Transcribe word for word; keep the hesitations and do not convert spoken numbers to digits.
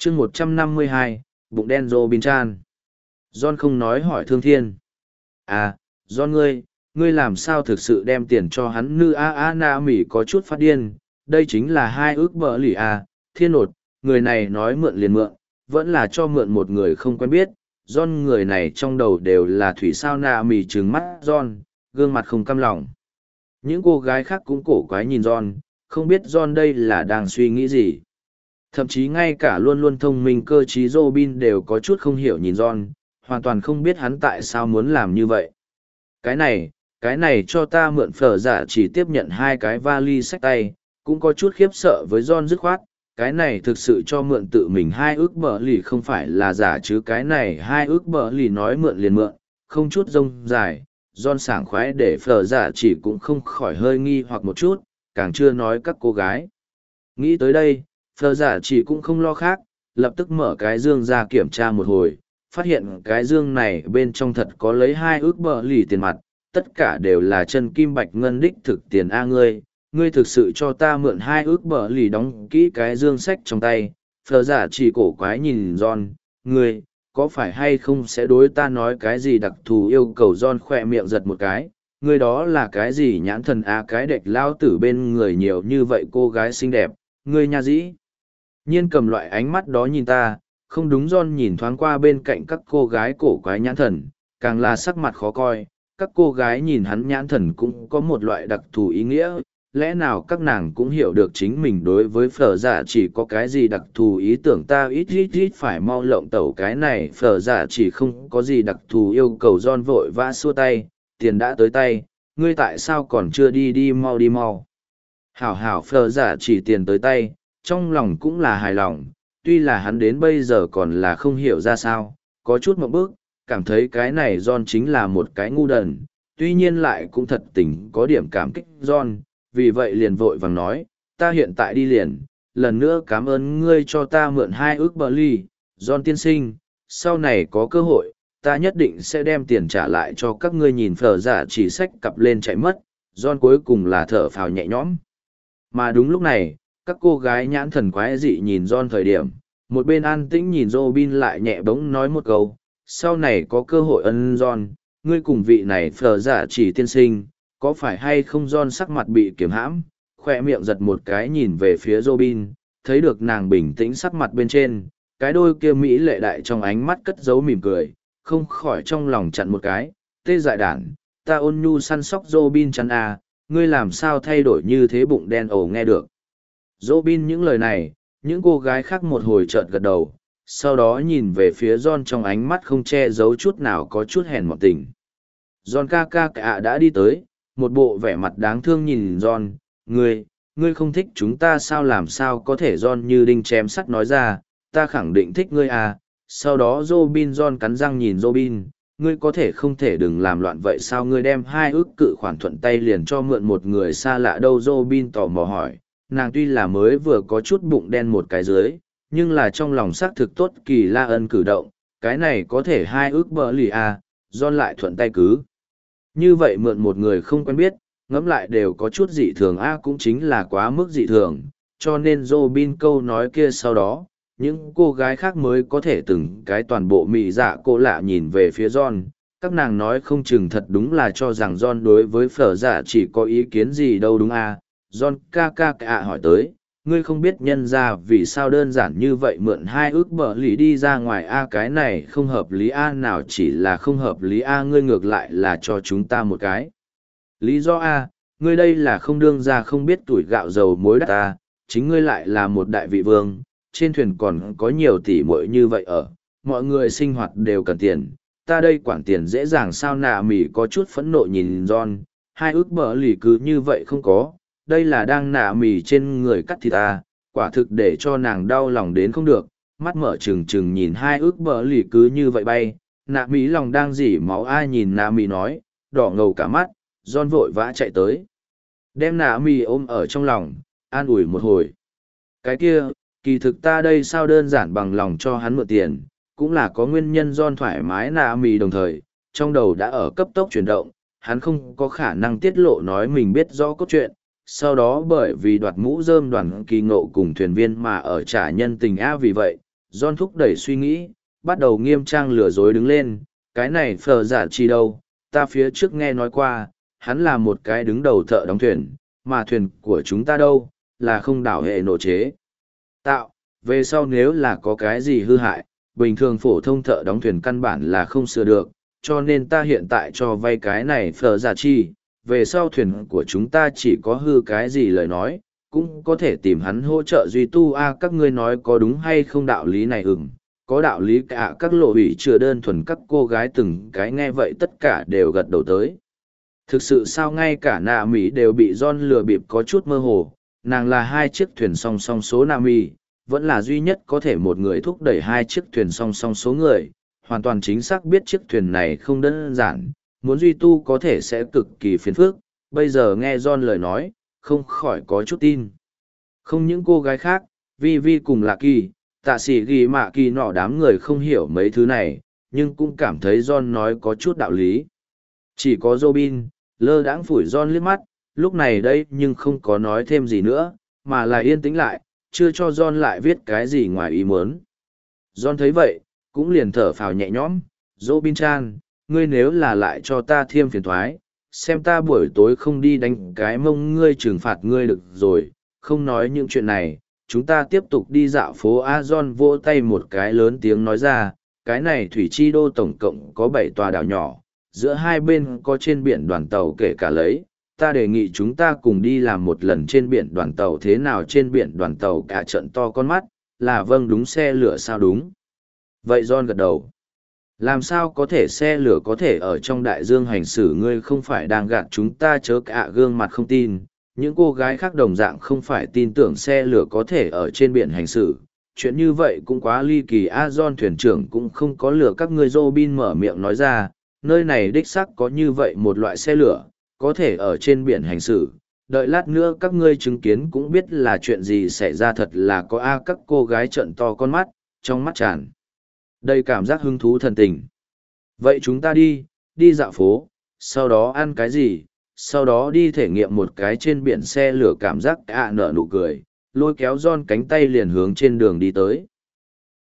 chương một trăm năm mươi hai, bụng đen Robin Chan. John không nói hỏi Thương Thiên. À, John ngươi, ngươi làm sao thực sự đem tiền cho hắn nữ a a na mỉ có chút phát điên, đây chính là hai ước bờ lì à, thiên nột, người này nói mượn liền mượn, vẫn là cho mượn một người không quen biết. John người này trong đầu đều là thủy sao na mỉ trừng mắt John, gương mặt không căm lòng. Những cô gái khác cũng cổ quái nhìn John, không biết John đây là đang suy nghĩ gì. Thậm chí ngay cả luôn luôn thông minh cơ trí Robin đều có chút không hiểu nhìn John, hoàn toàn không biết hắn tại sao muốn làm như vậy. Cái này, cái này cho ta mượn phở giả chỉ tiếp nhận hai cái vali xách tay, cũng có chút khiếp sợ với John dứt khoát. Cái này thực sự cho mượn tự mình hai ước bờ lì không phải là giả chứ, cái này hai ước bờ lì nói mượn liền mượn, không chút rông dài. John sảng khoái để phở giả chỉ cũng không khỏi hơi nghi hoặc một chút, càng chưa nói các cô gái. Nghĩ tới đây, phở giả chỉ cũng không lo khác, lập tức mở cái dương ra kiểm tra một hồi, phát hiện cái dương này bên trong thật có lấy hai ước bờ lì tiền mặt, tất cả đều là chân kim bạch ngân đích thực tiền a ngươi, ngươi thực sự cho ta mượn hai ước bờ lì đóng kỹ cái dương sách trong tay. Phở giả chỉ cổ quái nhìn John, ngươi, có phải hay không sẽ đối ta nói cái gì đặc thù yêu cầu? John khỏe miệng giật một cái, ngươi đó là cái gì nhãn thần a, cái đệch lao tử bên người nhiều như vậy cô gái xinh đẹp, ngươi nha dĩ nhiên cầm loại ánh mắt đó nhìn ta. Không đúng, John nhìn thoáng qua bên cạnh các cô gái cổ quái nhãn thần, càng là sắc mặt khó coi. Các cô gái nhìn hắn nhãn thần cũng có một loại đặc thù ý nghĩa, lẽ nào các nàng cũng hiểu được chính mình đối với phở giả chỉ có cái gì đặc thù ý tưởng? Ta ít ít ít phải mau lộng tẩu cái này, phở giả chỉ không có gì đặc thù yêu cầu. John vội vã xua tay, tiền đã tới tay, ngươi tại sao còn chưa đi? Đi mau đi mau. Hảo hảo, phở giả chỉ tiền tới tay, trong lòng cũng là hài lòng. Tuy là hắn đến bây giờ còn là không hiểu ra sao, có chút một bước, cảm thấy cái này John chính là một cái ngu đần, tuy nhiên lại cũng thật tình có điểm cảm kích John, vì vậy liền vội vàng nói, ta hiện tại đi liền, lần nữa cảm ơn ngươi cho ta mượn hai ước bờ ly, John tiên sinh, sau này có cơ hội, ta nhất định sẽ đem tiền trả lại cho các ngươi. Nhìn phở giả chỉ xách cặp lên chạy mất, John cuối cùng là thở phào nhẹ nhõm. Mà đúng lúc này, các cô gái nhãn thần quái dị nhìn John thời điểm, một bên an tĩnh nhìn Robin lại nhẹ bỗng nói một câu, sau này có cơ hội ân John, ngươi cùng vị này phở giả chỉ tiên sinh, có phải hay không? John sắc mặt bị kiềm hãm, khoe miệng giật một cái nhìn về phía Robin, thấy được nàng bình tĩnh sắc mặt bên trên, cái đôi kia mỹ lệ đại trong ánh mắt cất giấu mỉm cười, không khỏi trong lòng chặn một cái, tê dại đản, ta ôn nhu săn sóc Robin chăn à, ngươi làm sao thay đổi như thế? Bụng đen ồ. Nghe được Robin những lời này, những cô gái khác một hồi chợt gật đầu, sau đó nhìn về phía John trong ánh mắt không che giấu chút nào có chút hèn mọn tình. John ca ca cả đã đi tới, một bộ vẻ mặt đáng thương nhìn John, ngươi, ngươi không thích chúng ta sao? Làm sao có thể? John như đinh chém sắt nói ra, ta khẳng định thích ngươi à. Sau đó Robin, John cắn răng nhìn Robin, ngươi có thể không thể đừng làm loạn vậy sao? Ngươi đem hai ước cự khoản thuận tay liền cho mượn một người xa lạ đâu? Robin tò mò hỏi, nàng tuy là mới vừa có chút bụng đen một cái dưới, nhưng là trong lòng xác thực tốt kỳ la ân cử động, cái này có thể hai ước bờ lì à. John lại thuận tay cứ như vậy mượn một người không quen biết, ngẫm lại đều có chút dị thường a, cũng chính là quá mức dị thường, cho nên Robin câu nói kia sau đó, những cô gái khác mới có thể từng cái toàn bộ mị dạ cô lạ nhìn về phía John, các nàng nói không chừng thật đúng là cho rằng John đối với phở dạ chỉ có ý kiến gì đâu đúng a. John ca ca cả hỏi tới, ngươi không biết nhân ra vì sao đơn giản như vậy mượn hai ước bờ lì đi ra ngoài a? Cái này không hợp lý a? Nào chỉ là không hợp lý a, ngươi ngược lại là cho chúng ta một cái lý do a, ngươi đây là không đương ra không biết tuổi gạo dầu muối đắt ta, chính ngươi lại là một đại vị vương, trên thuyền còn có nhiều tỷ muội như vậy ở, mọi người sinh hoạt đều cần tiền, ta đây quản tiền dễ dàng sao? Nạ mỉ có chút phẫn nộ nhìn John, hai ước bờ lì cứ như vậy không có, đây là đang nạ mỉ trên người cắt thịt ta, quả thực để cho nàng đau lòng đến không được, mắt mở trừng trừng nhìn hai ước bờ lì cứ như vậy bay, nạ mỉ lòng đang dỉ máu. Ai nhìn nạ mỉ nói, đỏ ngầu cả mắt. John vội vã chạy tới, đem nạ mỉ ôm ở trong lòng, an ủi một hồi. Cái kia, kỳ thực ta đây sao đơn giản bằng lòng cho hắn mượn tiền, cũng là có nguyên nhân. John thoải mái nạ mỉ đồng thời, trong đầu đã ở cấp tốc chuyển động, hắn không có khả năng tiết lộ nói mình biết rõ cốt truyện, sau đó bởi vì đoạt mũ rơm đoàn kỳ ngộ cùng thuyền viên mà ở trả nhân tình a. Vì vậy, John thúc đẩy suy nghĩ, bắt đầu nghiêm trang lừa dối đứng lên, cái này phờ giả chi đâu, ta phía trước nghe nói qua, hắn là một cái đứng đầu thợ đóng thuyền, mà thuyền của chúng ta đâu, là không đảo hệ nổ chế. Tạo, về sau nếu là có cái gì hư hại, bình thường phổ thông thợ đóng thuyền căn bản là không sửa được, cho nên ta hiện tại cho vay cái này phờ giả chi, về sau thuyền của chúng ta chỉ có hư cái gì lời nói, cũng có thể tìm hắn hỗ trợ duy tu a các ngươi nói có đúng hay không đạo lý này ừm, có đạo lý cả các lộ ủy chưa đơn thuần các cô gái từng cái nghe vậy tất cả đều gật đầu tới. Thực sự sao ngay cả nạ Mỹ đều bị John lừa bịp có chút mơ hồ, nàng là hai chiếc thuyền song song số nạ Mỹ, vẫn là duy nhất có thể một người thúc đẩy hai chiếc thuyền song song số người, hoàn toàn chính xác biết chiếc thuyền này không đơn giản, muốn duy tu có thể sẽ cực kỳ phiền phức, bây giờ nghe John lời nói, không khỏi có chút tin. Không những cô gái khác, Vi Vi cùng Lạc Kỳ, tạ sĩ ghi mạ kỳ nọ đám người không hiểu mấy thứ này, nhưng cũng cảm thấy John nói có chút đạo lý. Chỉ có Robin, lơ đãng phủi John liếc mắt, lúc này đây nhưng không có nói thêm gì nữa, mà là yên tĩnh lại, chưa cho John lại viết cái gì ngoài ý muốn. John thấy vậy, cũng liền thở phào nhẹ nhõm, Robin Chan, ngươi nếu là lại cho ta thêm phiền thoái, xem ta buổi tối không đi đánh cái mông ngươi trừng phạt ngươi được rồi, không nói những chuyện này, chúng ta tiếp tục đi dạo phố A. John vỗ tay một cái lớn tiếng nói ra, cái này Thủy Chi Đô tổng cộng có bảy tòa đảo nhỏ, giữa hai bên có trên biển đoàn tàu kể cả lấy, ta đề nghị chúng ta cùng đi làm một lần trên biển đoàn tàu thế nào trên biển đoàn tàu cả trận to con mắt, là vâng đúng xe lửa sao đúng. Vậy John gật đầu. Làm sao có thể xe lửa có thể ở trong đại dương hành xử ngươi không phải đang gạt chúng ta chớ cả gương mặt không tin. Những cô gái khác đồng dạng không phải tin tưởng xe lửa có thể ở trên biển hành xử. Chuyện như vậy cũng quá ly kỳ A. John thuyền trưởng cũng không có lửa các ngươi Robin mở miệng nói ra, nơi này đích xác có như vậy một loại xe lửa, có thể ở trên biển hành xử. Đợi lát nữa các ngươi chứng kiến cũng biết là chuyện gì xảy ra thật là có A các cô gái trợn to con mắt, trong mắt tràn đầy cảm giác hứng thú thần tình. Vậy chúng ta đi, đi dạo phố, sau đó ăn cái gì, sau đó đi thể nghiệm một cái trên biển xe lửa cảm giác ạ nở nụ cười, lôi kéo John cánh tay liền hướng trên đường đi tới.